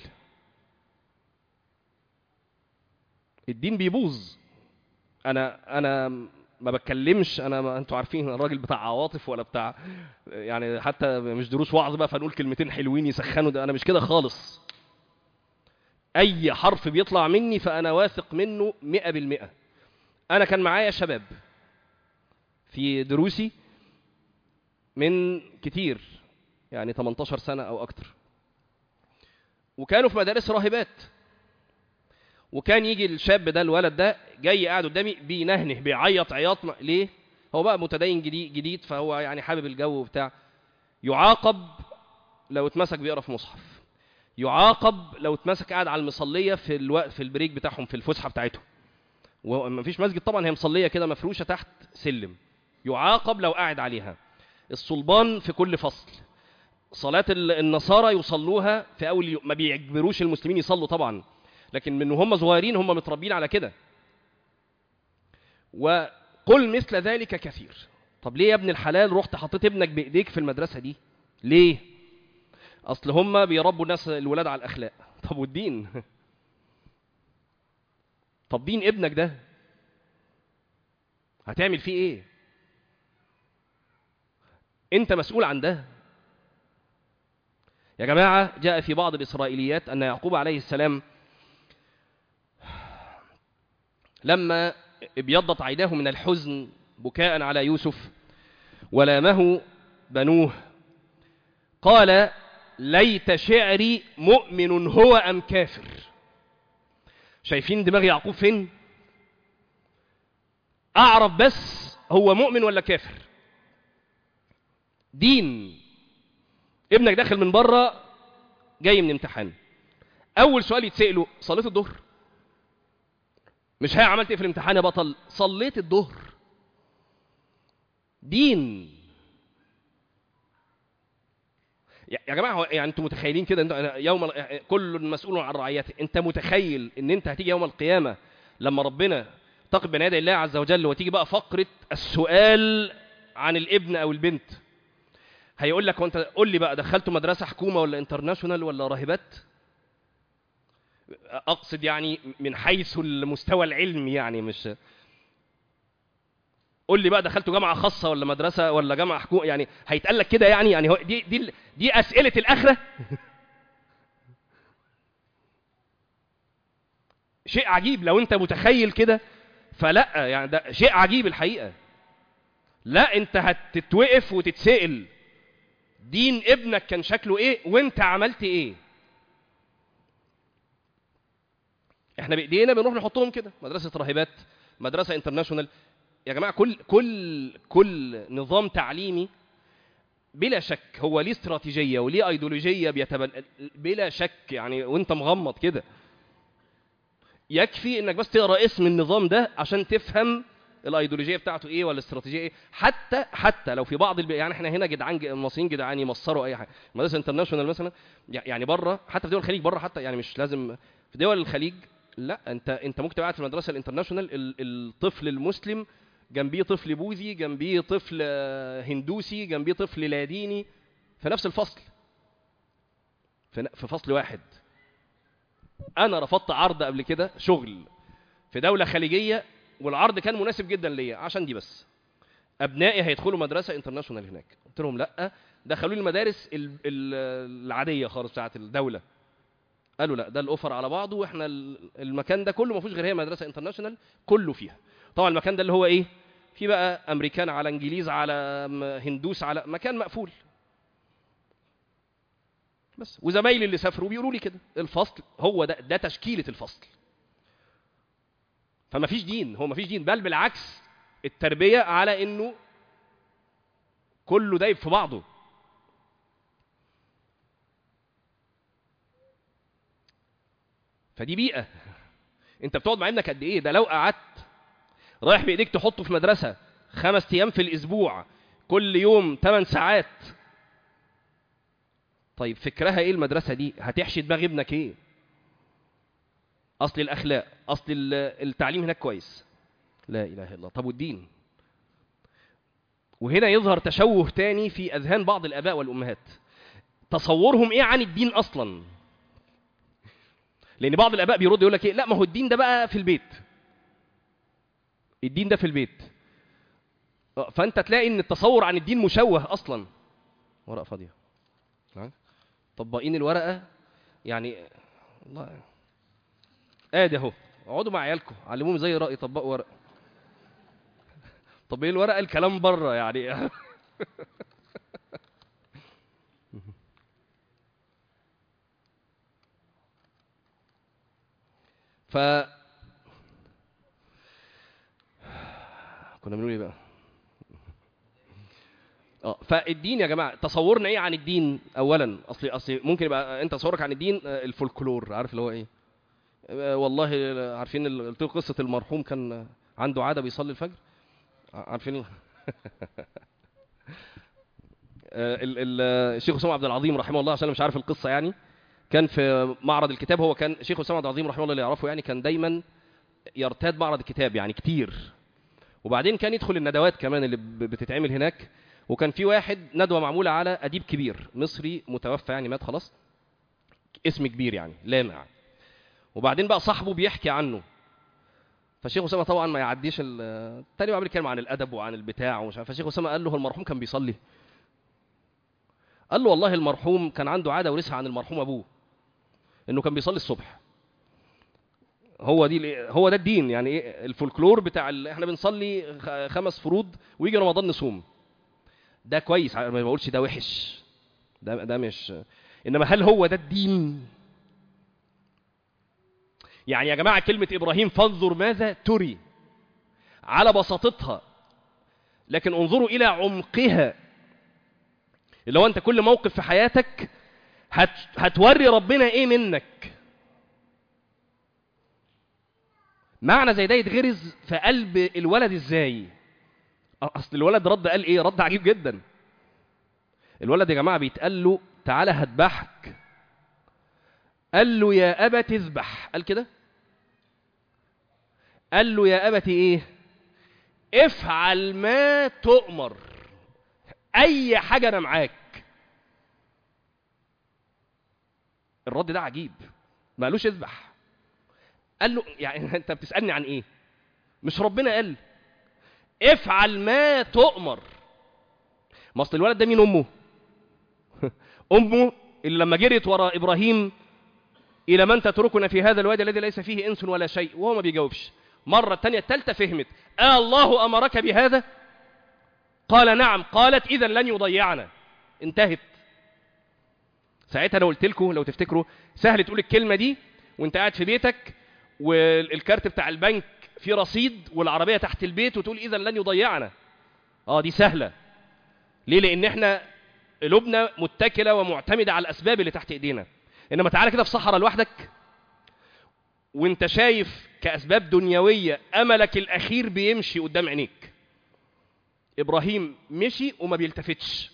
الدين بيبوظ. انا انا ما بتكلمش، انا ما انتوا عارفين الراجل بتاع عواطف ولا بتاع يعني حتى مش دروس وعظ بقى فنقول كلمتين حلوين يسخنوا، ده انا مش كده خالص. اي حرف بيطلع مني فانا واثق منه مئة بالمئة. انا كان معايا شباب في دروسي من كتير يعني تمنتاشر سنة او اكتر، وكانوا في مدارس راهبات، وكان يجي الشاب ده الولد ده جاي قاعد قدامي بينهنه بيعيط عياط. ليه؟ هو بقى متدين جديد جديد فهو يعني حابب الجو وبتاع. يعاقب لو اتمسك بيقرا في مصحف، يعاقب لو اتمسك قاعد على المصليه في الوقت في البريك بتاعهم في الفسحه بتاعتهم، ومفيش مسجد طبعا، هي مصليه كده مفروشه تحت سلم، يعاقب لو قاعد عليها. الصلبان في كل فصل. صلاه النصارى يصلوها في اول يوم، ما بيجبروش المسلمين يصلوا طبعا، لكن من هم صغيرين هم متربين على كده. وقل مثل ذلك كثير. طب ليه يا ابن الحلال رحت حطيت ابنك بايديك في المدرسه دي؟ ليه؟ اصل هم بيربوا الناس الولاد على الاخلاق. طب والدين؟ طب دين ابنك ده هتعمل فيه ايه؟ انت مسؤول عن ده يا جماعه. جاء في بعض الاسرائيليات ان يعقوب عليه السلام لما ابيضت عيناه من الحزن بكاء على يوسف ولامه بنوه قال ليت شعري مؤمن هو أم كافر. شايفين دماغ يعقوب فين؟ أعرف بس هو مؤمن ولا كافر. دين. ابنك داخل من بره جاي من امتحان، أول سؤال يتسأله صليت الظهر؟ مش هي عملت ايه في الامتحان يا بطل؟ صليت الظهر. دين يا جماعه. يعني انتوا متخيلين كده يوم كل مسؤول عن رعيته؟ انت متخيل ان انت هتيجي يوم القيامه لما ربنا تقف بين يدي الله عز وجل وتيجي بقى فقره السؤال عن الابن او البنت، هيقول لك وانت قول لي بقى دخلته مدرسه حكومه ولا انترناشونال ولا راهبات؟ اقصد يعني من حيث المستوى العلمي، يعني مش قول لي بقى دخلته جامعه خاصه ولا مدرسه ولا جامعه حكومه، يعني هيتقال لك كده يعني يعني دي دي دي اسئله الاخره. شيء عجيب لو انت متخيل كده، فلا يعني ده شيء عجيب الحقيقه. لا انت هتتوقف وتتسأل دين ابنك كان شكله ايه وانت عملت ايه. احنا بايدينا بنروح نحطهم كده مدرسه راهبات، مدرسه انترناشونال. يا جماعه كل كل كل نظام تعليمي بلا شك هو ليه استراتيجيه وليه ايديولوجيه بيتبنى بلا شك يعني، وانت مغمض كده يكفي انك بس تقرا اسم النظام ده عشان تفهم الايديولوجيه بتاعته ايه ولا الاستراتيجيه ايه. حتى حتى لو في بعض الب... يعني احنا هنا جدعان المصريين جدعان يمصروا اي حاجه. مدرسه انترناشونال مثلا يعني بره، حتى في دول الخليج بره، حتى يعني مش لازم في دول الخليج، لا انت انت ممكن تبقى قاعد في المدرسه الانترناشونال الطفل المسلم جنبيه طفل بوذي جنبيه طفل هندوسي جنبيه طفل لاديني في نفس الفصل، في فصل واحد. انا رفضت عرض قبل كده شغل في دوله خليجيه والعرض كان مناسب جدا ليا عشان دي بس ابنائي هيدخلوا مدرسه انترناشونال هناك. قلت لهم لا، دخلوني المدارس العاديه خالص بتاعه الدوله. قالوا لا ده الاوفر على بعضه، واحنا المكان ده كله ما فيهوش غير هي مدرسه انترناشونال كله فيها. طبعا المكان ده اللي هو ايه، في بقى امريكان على انجليز على هندوس على مكان مقفول بس. وزمايلي اللي سافروا بيقولوا لي كده الفصل هو ده ده تشكيله الفصل. فما فيش دين، هو ما فيش دين، بل بالعكس التربيه على انه كله دايب في بعضه. فدي بيئة. انت بتقعد مع ابنك قد ايه؟ ده لو قعدت رايح بايديك تحطه في مدرسة خمس ايام في الاسبوع كل يوم ثمان ساعات، طيب فكرها ايه المدرسة دي؟ هتحشي دماغ ابنك ايه؟ اصل الاخلاق، اصل التعليم هناك كويس، لا اله الا الله. طب والدين؟ وهنا يظهر تشوه تاني في اذهان بعض الاباء والامهات، تصورهم ايه عن الدين اصلا؟ لان بعض الاباء بيرد يقول لك ايه، لا ما هو الدين ده بقى في البيت، الدين ده في البيت. فانت تلاقي ان التصور عن الدين مشوه اصلا. ورقه فاضيه، طبقين الورقه يعني والله ادي اهو، اقعدوا مع عيالكم علموهم زي رايي طبقوا ورقه. طب ايه الورقه؟ الكلام بره يعني. ف كنا بنقول ايه بقى؟ اه فالدين يا جماعه، تصورنا ايه عن الدين؟ اولا اصل اصل ممكن يبقى انت تصورك عن الدين الفولكلور، عارف اللي هو ايه؟ والله عارفين قلت قصه المرحوم كان عنده عاده بيصلي الفجر، عارفين الشيخ اسامه عبد العظيم رحمه الله، عشان انا مش عارف القصه يعني، كان في معرض الكتاب، هو كان الشيخ اسامه عبد العظيم رحمه الله اللي يعرفه يعني كان دايما يرتاد معرض الكتاب يعني كتير، وبعدين كان يدخل الندوات كمان اللي بتتعمل هناك. وكان في واحد ندوه معموله على اديب كبير مصري متوفى يعني مات خلاص، اسم كبير يعني لامع، وبعدين بقى صاحبه بيحكي عنه، فالشيخ اسامه طبعا ما يعديش التاني وعمل يتكلم عن الادب وعن البتاع ومش عارف، فالشيخ اسامه قال له هو المرحوم كان بيصلي؟ قال له والله المرحوم كان عنده عاده ورثها عن المرحوم ابوه، انه كان بيصلي الصبح. هو دي هو ده الدين يعني ايه الفولكلور بتاع ال... احنا بنصلي خمس فروض ويجي رمضان نصوم، ده كويس، ما بقولش ده وحش، ده ده مش، انما هل هو ده الدين؟ يعني يا جماعه كلمه ابراهيم فانظر ماذا تري على بساطتها، لكن انظروا الى عمقها، اللي هو انت كل موقف في حياتك هت... هتوري ربنا ايه منك. معنى زي ده يتغرز في قلب الولد ازاي؟ اصل الولد رد قال ايه؟ رد عجيب جدا. الولد يا جماعه بيتقال له تعالى هذبحك، قال له يا ابت اذبح، قال كده، قال له يا ابت ايه؟ افعل ما تؤمر، اي حاجه انا معاك. الرد ده عجيب، ما قالوش اذبح، قال له يعني انت بتسالني عن ايه؟ مش ربنا قال افعل ما تؤمر؟ ما اصل الولد ده مين امه؟ امه اللي لما جريت ورا ابراهيم الى من تتركنا في هذا الوادي الذي ليس فيه انس ولا شيء، وهو ما بيجاوبش. مره الثانيه الثالثه فهمت، آه الله امرك بهذا؟ قال نعم. قالت اذا لن يضيعنا، انتهت. ساعتها انا قلت لكم لو تفتكروا سهل تقول الكلمه دي وانت قاعد في بيتك والكارت بتاع البنك فيه رصيد والعربيه تحت البيت وتقول اذا لن يضيعنا. اه دي سهله. ليه؟ لان احنا قلوبنا متكله ومعتمده على الاسباب اللي تحت ايدينا. انما تعالى كده في صحراء لوحدك وانت شايف كاسباب دنيويه املك الاخير بيمشي قدام عينيك. ابراهيم مشي وما بيلتفتش،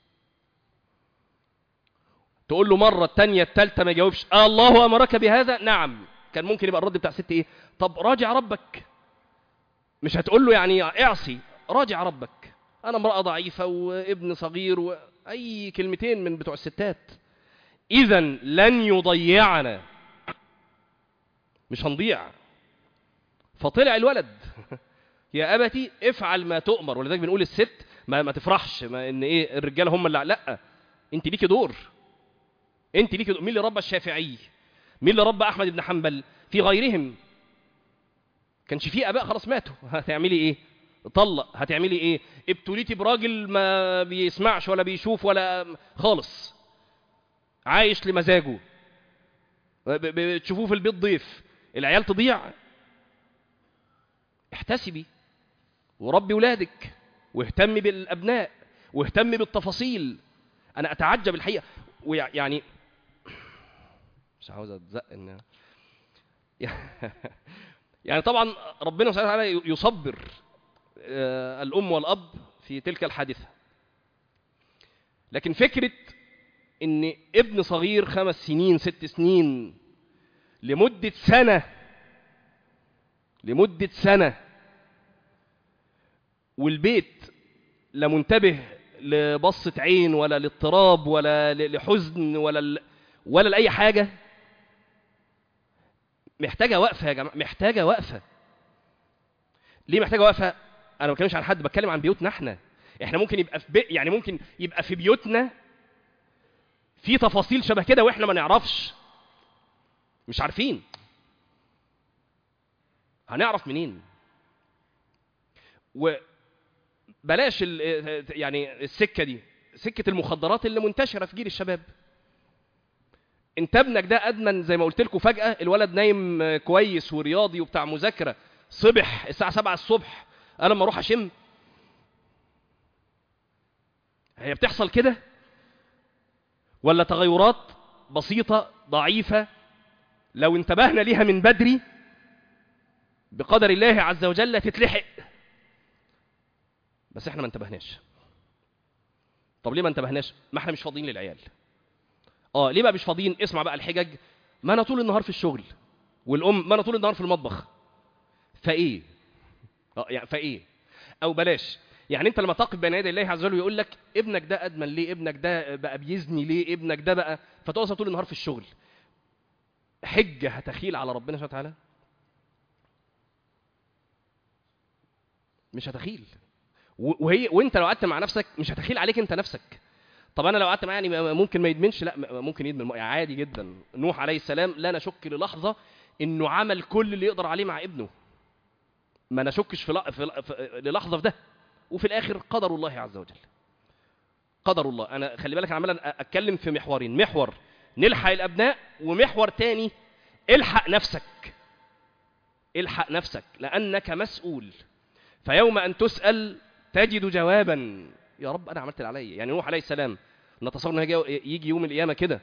تقول له مره الثانيه الثالثه ما يجاوبش، آه الله امرك بهذا؟ نعم. كان ممكن يبقى الرد بتاع ست ايه؟ طب راجع ربك. مش هتقول له يعني اعصي، راجع ربك، انا امراه ضعيفه وابن صغير واي كلمتين من بتوع الستات. اذا لن يضيعنا، مش هنضيع. فطلع الولد يا ابتي افعل ما تؤمر. ولذلك بنقول الست ما, ما تفرحش ما ان ايه الرجاله هم اللي، لا، انت ليكي دور، انت ليكي دور. مين اللي ربى الشافعي؟ مين اللي ربى احمد بن حنبل؟ في غيرهم كانش في اباء، خلاص ماتوا، هتعملي ايه؟ طلق، هتعملي ايه؟ ابتليتي براجل ما بيسمعش ولا بيشوف ولا خالص، عايش لمزاجه، بتشوفوه في البيت ضيف، العيال تضيع. احتسبي وربي ولادك واهتمي بالابناء، واهتم بالتفاصيل. انا اتعجب الحقيقه، ويعني مش عاوز اتزق ان يعني طبعا ربنا سبحانه وتعالى يصبر الام والاب في تلك الحادثه، لكن فكره ان ابن صغير خمس سنين ست سنين لمده سنه لمده سنه والبيت لا منتبه لبصة عين ولا لاضطراب ولا لحزن ولا ولا لأي حاجة، محتاجة وقفة يا جماعة، محتاجة وقفة. ليه محتاجة وقفة؟ أنا ما بتكلمش عن حد، بتكلم عن بيوتنا احنا. احنا ممكن يبقى في بي... يعني ممكن يبقى في بيوتنا في تفاصيل شبه كده واحنا ما نعرفش، مش عارفين. هنعرف منين؟ وبلاش ال... يعني السكة دي، سكة المخدرات اللي منتشرة في جيل الشباب. انت ابنك ده ادمن زي ما قلت لكم، فجأة الولد نايم كويس ورياضي وبتاع مذاكرة، صبح الساعة سبعة الصبح انا لما اروح اشم. هي بتحصل كده ولا تغيرات بسيطة ضعيفة لو انتبهنا ليها من بدري بقدر الله عز وجل تتلحق؟ بس احنا ما انتبهناش. طب ليه ما انتبهناش؟ ما احنا مش فاضيين للعيال. اه ليه بقى مش فاضيين؟ اسمع بقى الحجج. ما انا طول النهار في الشغل، والام ما انا طول النهار في المطبخ. فايه؟ اه يعني فايه؟ او بلاش، يعني انت لما تقف بين يدي الله عز وجل ويقول لك ابنك ده ادمن ليه، ابنك ده بقى بيزني ليه، ابنك ده بقى، فتقعد طول النهار في الشغل، حجه هتخيل على ربنا سبحانه وتعالى؟ مش هتخيل. وهي وانت لو قعدت مع نفسك مش هتخيل عليك انت نفسك. طب انا لو قعدت معاه يعني ممكن ما يدمنش؟ لا ممكن يدمن عادي جدا. نوح عليه السلام لا نشك للحظه انه عمل كل اللي يقدر عليه مع ابنه، ما نشكش في, في... في للحظه في ده. وفي الاخر قدر الله عز وجل، قدر الله. انا خلي بالك عمال اتكلم في محورين، محور نلحق الابناء، ومحور تاني الحق نفسك، الحق نفسك لانك مسؤول. فيوم ان تسال تجد جوابا. يا رب انا عملت اللي عليا. يعني نوح عليه السلام نتصور انه يجي يوم القيامه كده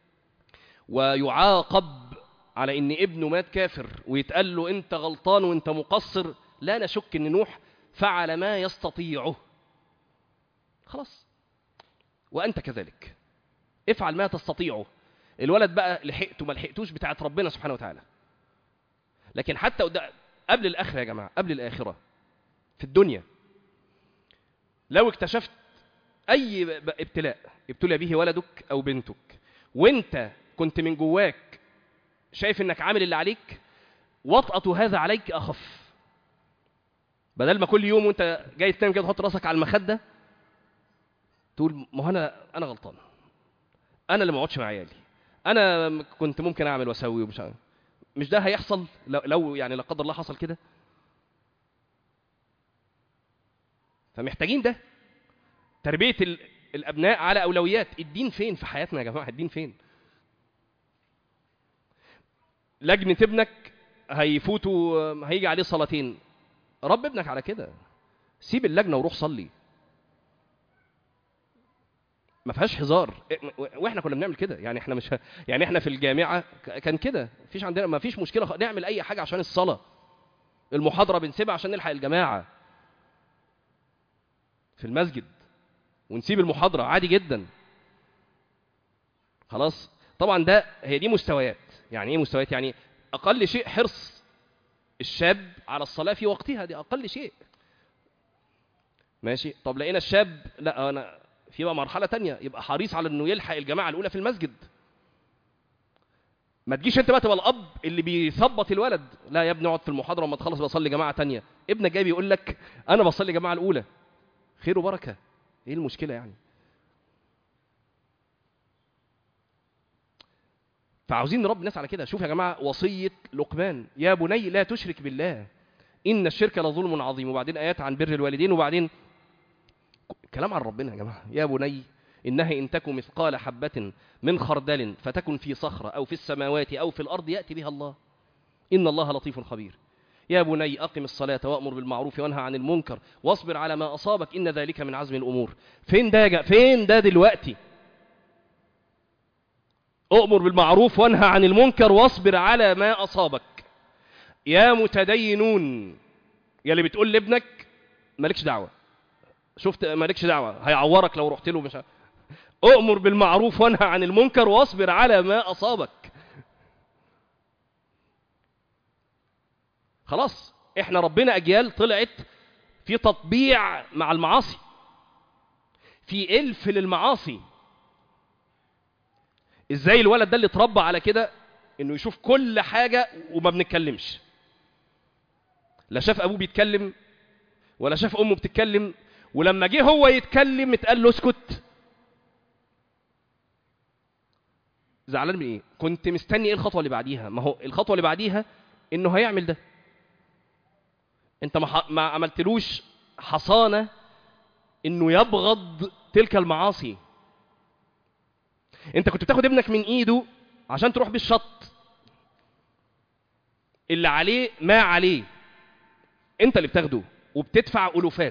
ويعاقب على ان ابنه مات كافر ويتقال له انت غلطان وانت مقصر؟ لا نشك ان نوح فعل ما يستطيعه، خلاص. وانت كذلك افعل ما تستطيعه. الولد بقى لحقته ما لحقتوش بتاعت ربنا سبحانه وتعالى. لكن حتى قبل الاخره يا جماعه، قبل الاخره في الدنيا، لو اكتشفت اي ابتلاء ابتلى به ولدك او بنتك وانت كنت من جواك شايف انك عامل اللي عليك، وطأة هذا عليك اخف. بدل ما كل يوم وانت جاي تنام كده تحط راسك على المخده تقول ما هو انا انا غلطان، انا اللي ما اقعدش مع عيالي، انا كنت ممكن اعمل واسوي ومش عارف. مش ده هيحصل لو, لو يعني لا قدر الله حصل كده؟ فمحتاجين ده، تربيه الابناء على اولويات. الدين فين في حياتنا يا جماعه؟ الدين فين؟ لجنه ابنك هيفوتوا هيجي عليه صلاتين، رب ابنك على كده، سيب اللجنه وروح صلي، ما فيهاش هزار. واحنا كنا بنعمل كده، يعني احنا مش ه... يعني احنا في الجامعه كان كده، مفيش عندنا ما فيش مشكله نعمل اي حاجه عشان الصلاه. المحاضره بنسيبها عشان نلحق الجماعه في المسجد، ونسيب المحاضره عادي جدا، خلاص. طبعا ده هي دي مستويات. يعني ايه مستويات؟ يعني اقل شيء حرص الشاب على الصلاه في وقتها، دي اقل شيء، ماشي. طب لقينا الشاب لا انا في بقى مرحله تانية، يبقى حريص على انه يلحق الجماعه الاولى في المسجد. ما تجيش انت بقى تبقى الاب اللي بيثبط الولد، لا يا ابني اقعد في المحاضره وما تخلص بصلي جماعه تانية. ابنك جاي بيقول لك انا بصلي جماعه الاولى، خير وبركه، ايه المشكله يعني؟ فعاوزين نربي الناس على كده. شوف يا جماعه وصيه لقمان، يا بني لا تشرك بالله ان الشرك لظلم عظيم، وبعدين ايات عن بر الوالدين، وبعدين كلام عن ربنا يا جماعه. يا بني إنها إن تكن مثقال حبة من خردل فتكن في صخرة أو في السماوات أو في الأرض يأتي بها الله إن الله لطيف خبير. يا بني أقم الصلاة وأمر بالمعروف وانهى عن المنكر واصبر على ما أصابك إن ذلك من عزم الأمور. فين ده جا؟ فين ده دلوقتي؟ أؤمر بالمعروف وانهى عن المنكر واصبر على ما أصابك. يا متدينون، يا اللي بتقول لابنك مالكش دعوة، شفت مالكش دعوة هيعورك لو رحت له، مش أؤمر بالمعروف وانهى عن المنكر واصبر على ما أصابك. خلاص احنا ربنا أجيال طلعت في تطبيع مع المعاصي، في إلف للمعاصي. ازاي الولد ده اللي اتربى على كده انه يشوف كل حاجة وما بنتكلمش، لا شاف ابوه بيتكلم ولا شاف امه بتتكلم، ولما جه هو يتكلم اتقال له اسكت. زعلان من ايه؟ كنت مستني ايه الخطوة اللي بعديها؟ ما هو الخطوة اللي بعديها انه هيعمل ده. انت ما, ما عملتلوش حصانة انه يبغض تلك المعاصي. انت كنت بتاخد ابنك من ايده عشان تروح بالشط اللي عليه ما عليه، انت اللي بتاخده وبتدفع ألوفات.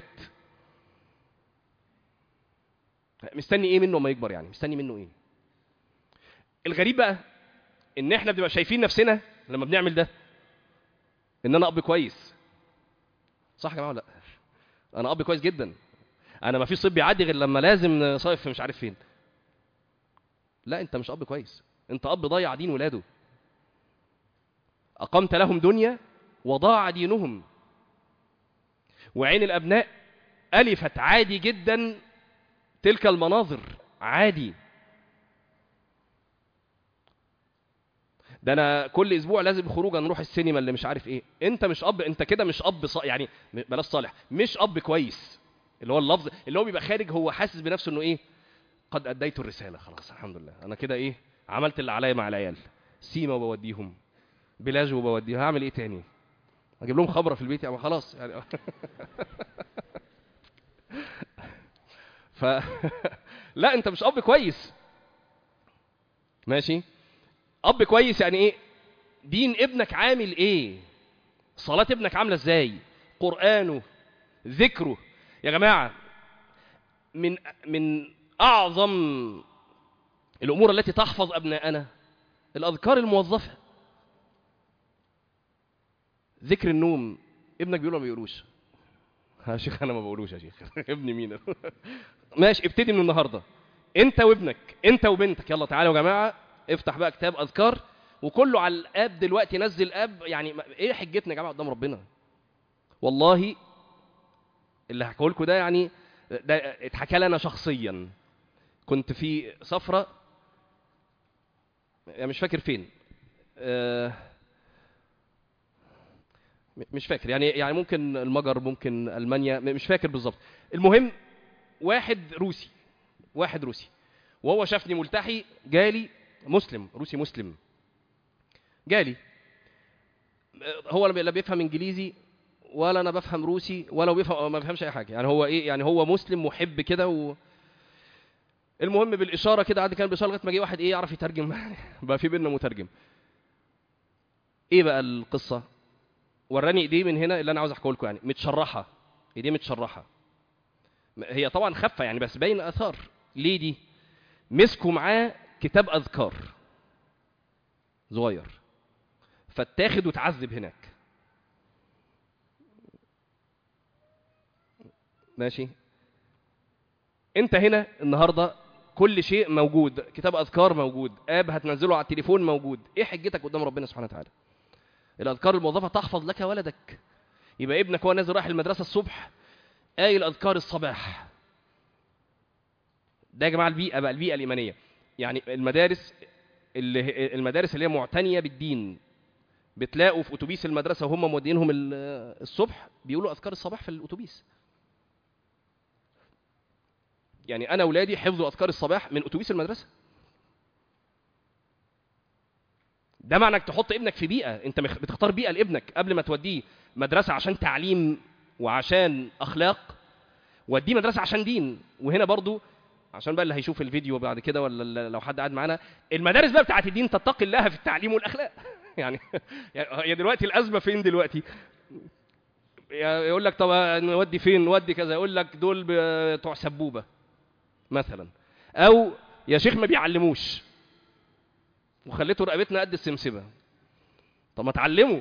مستني ايه منه ما يكبر؟ يعني مستني منه ايه؟ الغريب بقى ان احنا بنبقى شايفين نفسنا لما بنعمل ده ان انا اب كويس. صح يا جماعه ولا لا؟ انا اب كويس جدا، انا ما فيش صيف بيعدي غير لما لازم صيف مش عارف فين. لا، انت مش اب كويس، انت اب ضيع دين ولاده. اقمت لهم دنيا وضاع دينهم. وعين الابناء الفت عادي جدا تلك المناظر، عادي. ده انا كل اسبوع لازم خروجه نروح السينما اللي مش عارف ايه. انت مش اب، انت كده مش اب ص... يعني بلاش صالح، مش اب كويس. اللي هو اللفظ اللي هو بيبقى خارج هو حاسس بنفسه انه ايه، قد اديت الرساله، خلاص الحمد لله انا كده ايه، عملت اللي عليا مع العيال. سيما وبوديهم، بلاج وبوديهم، هعمل ايه تاني؟ اجيب لهم خبره في البيت يعني؟ خلاص يعني. ف لا، انت مش اب كويس. ماشي، اب كويس يعني ايه؟ دين ابنك عامل ايه؟ صلاة ابنك عاملة ازاي؟ قرآنه، ذكره. يا جماعة، من من اعظم الامور التي تحفظ ابناءنا الاذكار الموظفة. ذكر النوم، ابنك بيقول ولا ما بيقولوش؟ يا شيخ انا ما بقولوش يا شيخ. ابني مين؟ ماشي، ابتدي من النهارده انت وابنك، انت وبنتك، يلا تعالوا يا جماعه افتح بقى كتاب اذكار، وكله على الاب دلوقتي، نزل اب. يعني ايه حجتنا يا جماعه قدام ربنا؟ والله اللي هحكيه لكم ده يعني ده اتحكى لي انا شخصيا. كنت في سفره يعني مش فاكر فين، أه مش فاكر يعني يعني ممكن المجر، ممكن المانيا، مش فاكر بالظبط. المهم واحد روسي، واحد روسي وهو شافني ملتحي جالي، مسلم روسي مسلم جالي. هو لا بيفهم انجليزي ولا انا بفهم روسي ولا بيفهم، ما بيفهمش اي حاجه. يعني هو ايه، يعني هو مسلم محب كده و... المهم بالاشاره كده عادي، كان باشاره لغايه ما جه واحد ايه يعرف يترجم. بقى في بيننا مترجم. ايه بقى القصه؟ وراني ايديه من هنا اللي انا عاوز احكيه لكم، يعني متشرحه، ايديه متشرحه. هي طبعا خفه يعني بس باين اثار. ليه دي؟ مسكوا معاه كتاب اذكار صغير فاتاخد وتعذب هناك. ماشي، انت هنا النهارده كل شيء موجود، كتاب اذكار موجود، اب هتنزله على التليفون موجود. ايه حجتك قدام ربنا سبحانه وتعالى؟ الاذكار الموظفه تحفظ لك ولدك. يبقى ابنك هو نازل رايح المدرسه الصبح قايل اذكار الصباح. ده يا جماعه البيئه بقى، البيئه الايمانيه. يعني المدارس اللي المدارس اللي هي معتنيه بالدين، بتلاقوا في اتوبيس المدرسه وهم مودينهم الصبح بيقولوا اذكار الصباح في الاتوبيس. يعني انا اولادي حفظوا اذكار الصباح من اتوبيس المدرسه. ده معنى انك تحط ابنك في بيئه، انت بتختار بيئه لابنك قبل ما توديه مدرسه عشان تعليم وعشان اخلاق، وديه مدرسه عشان دين. وهنا برضو عشان بقى اللي هيشوف الفيديو بعد كده ولا لو حد قاعد معانا، المدارس بقى بتاعت الدين تتقي الله في التعليم والاخلاق. يعني هي دلوقتي الازمه فين دلوقتي؟ يقول لك طب نودي فين، نودي كذا، يقول لك دول بتوع سبوبة مثلا، او يا شيخ ما بيعلموش وخليته رقبتنا قد السمسمة. طب ما تعلموا.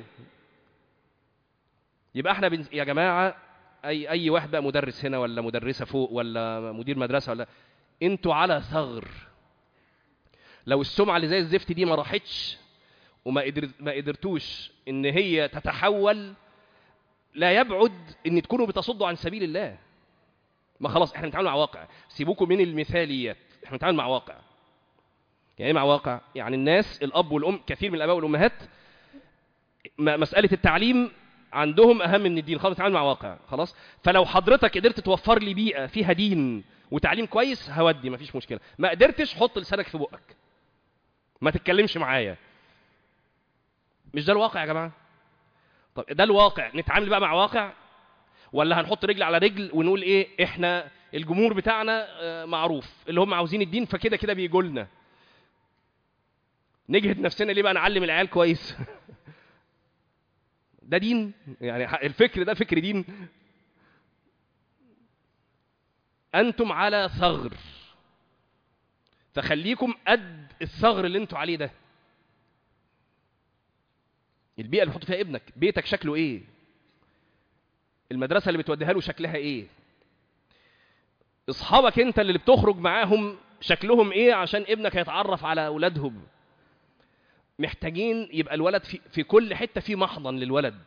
يبقى احنا بنز... يا جماعة اي اي واحد بقى مدرس هنا ولا مدرسة فوق ولا مدير مدرسة ولا، انتوا على ثغر. لو السمعة اللي زي الزفت دي ما راحتش وما قدر... ما قدرتوش ان هي تتحول، لا يبعد ان تكونوا بتصدوا عن سبيل الله. ما خلاص احنا بنتعامل مع واقع، سيبوكم من المثاليات، احنا بنتعامل مع واقع. يعني ايه مع واقع؟ يعني الناس الاب والام، كثير من الاباء والامهات مساله التعليم عندهم اهم من الدين، خلاص بنتعامل مع واقع خلاص. فلو حضرتك قدرت توفر لي بيئه فيها دين وتعليم كويس هودي، مفيش مشكله. ما قدرتش حط لسانك في بقك، ما تتكلمش معايا. مش ده الواقع يا جماعه؟ طب ده الواقع، نتعامل بقى مع واقع ولا هنحط رجل على رجل ونقول ايه احنا الجمهور بتاعنا معروف اللي هم عاوزين الدين فكده كده بيجوا لنا، نجهد نفسنا ليه بقى نعلم العيال كويس؟ ده دين؟ يعني الفكر ده فكر دين؟ انتم على ثغر، فخليكم قد الثغر اللي انتوا عليه ده. البيئة اللي بتحط فيها ابنك، بيتك شكله ايه؟ المدرسة اللي بتوديها له شكلها ايه؟ اصحابك انت اللي بتخرج معاهم شكلهم ايه عشان ابنك يتعرف على اولادهم؟ محتاجين يبقى الولد في, في كل حتة في محضن للولد.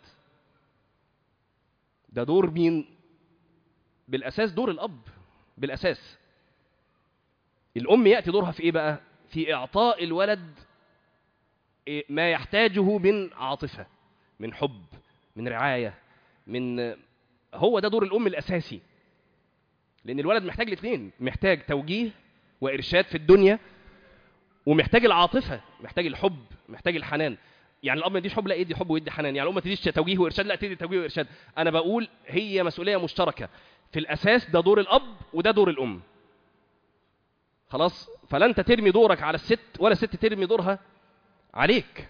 ده دور مين؟ بالاساس دور الاب. بالاساس الام يأتي دورها في ايه بقى؟ في اعطاء الولد ما يحتاجه من عاطفة، من حب، من رعاية، من، هو ده دور الام الاساسي. لان الولد محتاج الاثنين، محتاج توجيه وارشاد في الدنيا، ومحتاج العاطفة، محتاج الحب، محتاج الحنان. يعني الاب ما يديش حب، لا يدي حب ويدي حنان. يعني الام ما تديش توجيه وارشاد، لا تدي توجيه وارشاد. انا بقول هي مسؤولية مشتركة في الاساس، ده دور الاب وده دور الام. خلاص؟ فلا انت ترمي دورك على الست ولا الست ترمي دورها عليك.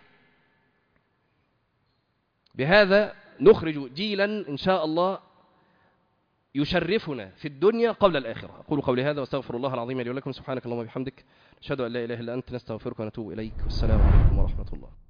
بهذا نخرج جيلا ان شاء الله يشرفنا في الدنيا قبل الآخرة. أقول قولي هذا واستغفر الله العظيم لي ولكم. سبحانك اللهم وبحمدك، نشهد أن لا إله إلا أنت، نستغفرك ونتوب إليك. والسلام عليكم ورحمة الله.